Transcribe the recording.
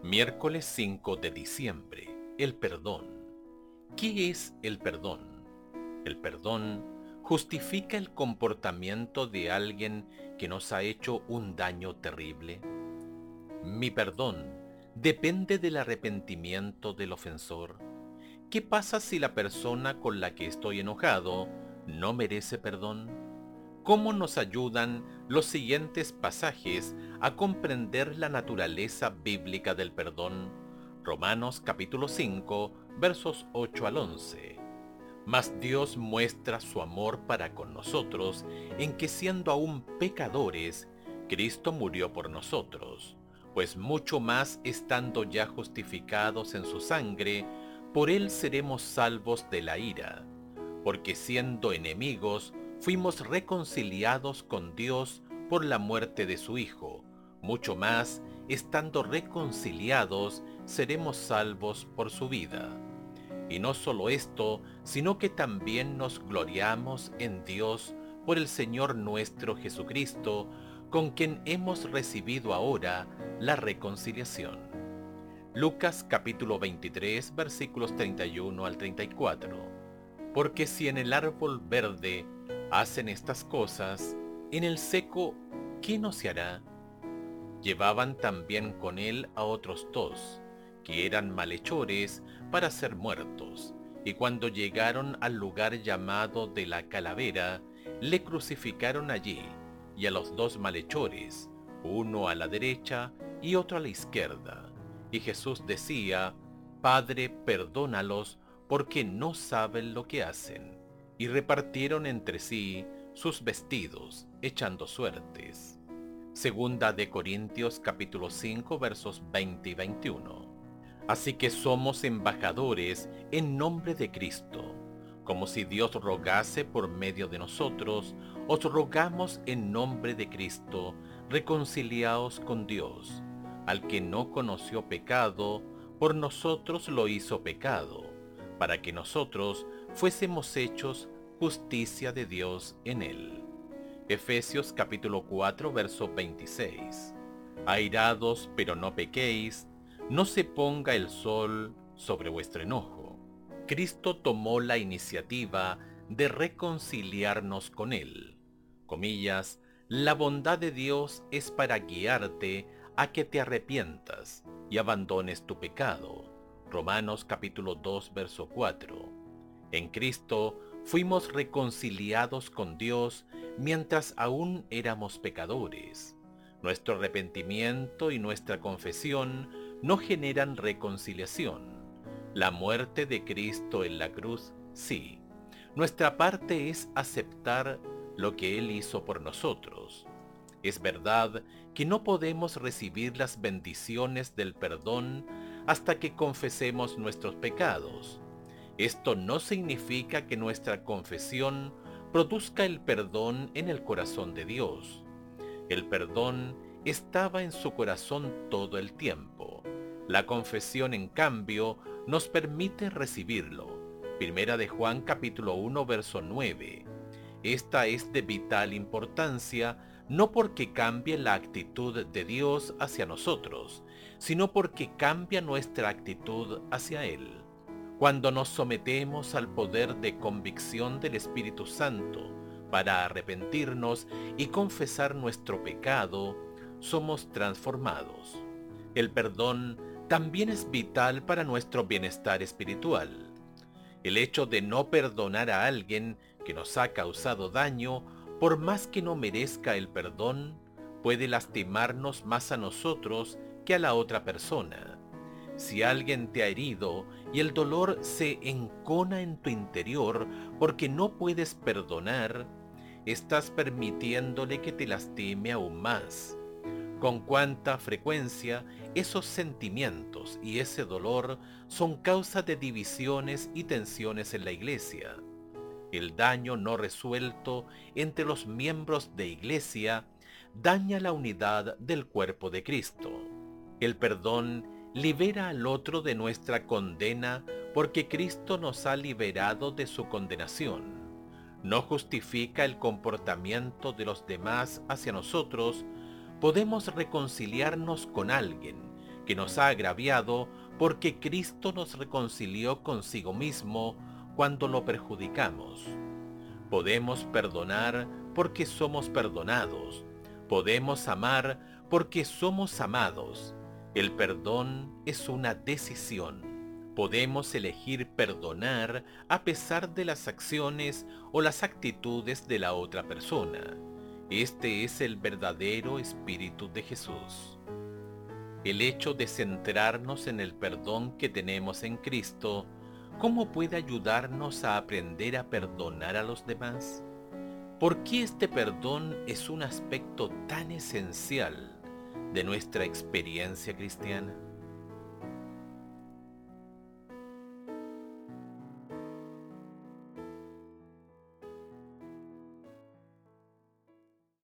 Miércoles 5 de diciembre. El perdón. ¿Qué es el perdón? El perdón justifica el comportamiento de alguien que nos ha hecho un daño terrible. Mi perdón depende del arrepentimiento del ofensor. ¿Qué pasa si la persona con la que estoy enojado no merece perdón? ¿Cómo nos ayudan los siguientes pasajes a comprender la naturaleza bíblica del perdón? Romanos capítulo 5, versos 8 al 11. Mas Dios muestra su amor para con nosotros en que siendo aún pecadores, Cristo murió por nosotros, pues mucho más estando ya justificados en su sangre, por él seremos salvos de la ira, porque siendo enemigos, fuimos reconciliados con Dios por la muerte de su Hijo. Mucho más, estando reconciliados, seremos salvos por su vida. Y no solo esto, sino que también nos gloriamos en Dios por el Señor nuestro Jesucristo, con quien hemos recibido ahora la reconciliación. Lucas capítulo 23, versículos 31 al 34. Porque si en el árbol verde hacen estas cosas, en el seco, ¿qué no se hará? Llevaban también con él a otros dos, que eran malhechores para ser muertos, y cuando llegaron al lugar llamado de la Calavera, le crucificaron allí, y a los dos malhechores, uno a la derecha y otro a la izquierda. Y Jesús decía: Padre, perdónalos, porque no saben lo que hacen. Y repartieron entre sí sus vestidos, echando suertes. Segunda de Corintios capítulo 5 versos 20 y 21. Así que somos embajadores en nombre de Cristo. Como si Dios rogase por medio de nosotros, os rogamos en nombre de Cristo, reconciliaos con Dios. Al que no conoció pecado, por nosotros lo hizo pecado, para que nosotros fuésemos hechos justicia de Dios en él. Efesios capítulo 4, verso 26. Airados, pero no pequéis, no se ponga el sol sobre vuestro enojo. Cristo tomó la iniciativa de reconciliarnos con Él. Comillas, la bondad de Dios es para guiarte a que te arrepientas y abandones tu pecado. Romanos capítulo 2, verso 4. En Cristo fuimos reconciliados con Dios mientras aún éramos pecadores. Nuestro arrepentimiento y nuestra confesión no generan reconciliación. La muerte de Cristo en la cruz, sí. Nuestra parte es aceptar lo que Él hizo por nosotros. Es verdad que no podemos recibir las bendiciones del perdón hasta que confesemos nuestros pecados. Esto no significa que nuestra confesión produzca el perdón en el corazón de Dios. El perdón estaba en su corazón todo el tiempo. La confesión, en cambio, nos permite recibirlo. Primera de Juan capítulo 1, verso 9. Esta es de vital importancia, no porque cambie la actitud de Dios hacia nosotros, sino porque cambia nuestra actitud hacia Él. Cuando nos sometemos al poder de convicción del Espíritu Santo para arrepentirnos y confesar nuestro pecado, somos transformados. El perdón también es vital para nuestro bienestar espiritual. El hecho de no perdonar a alguien que nos ha causado daño, por más que no merezca el perdón, puede lastimarnos más a nosotros que a la otra persona. Si alguien te ha herido y el dolor se encona en tu interior porque no puedes perdonar, estás permitiéndole que te lastime aún más. Con cuánta frecuencia esos sentimientos y ese dolor son causa de divisiones y tensiones en la iglesia. El daño no resuelto entre los miembros de iglesia daña la unidad del cuerpo de Cristo. El perdón libera al otro de nuestra condena porque Cristo nos ha liberado de su condenación. No justifica el comportamiento de los demás hacia nosotros. Podemos reconciliarnos con alguien que nos ha agraviado, porque Cristo nos reconcilió consigo mismo cuando lo perjudicamos. Podemos perdonar porque somos perdonados. Podemos amar porque somos amados. El perdón es una decisión. Podemos elegir perdonar a pesar de las acciones o las actitudes de la otra persona. Este es el verdadero espíritu de Jesús. El hecho de centrarnos en el perdón que tenemos en Cristo, ¿cómo puede ayudarnos a aprender a perdonar a los demás? ¿Por qué este perdón es un aspecto tan esencial de nuestra experiencia cristiana?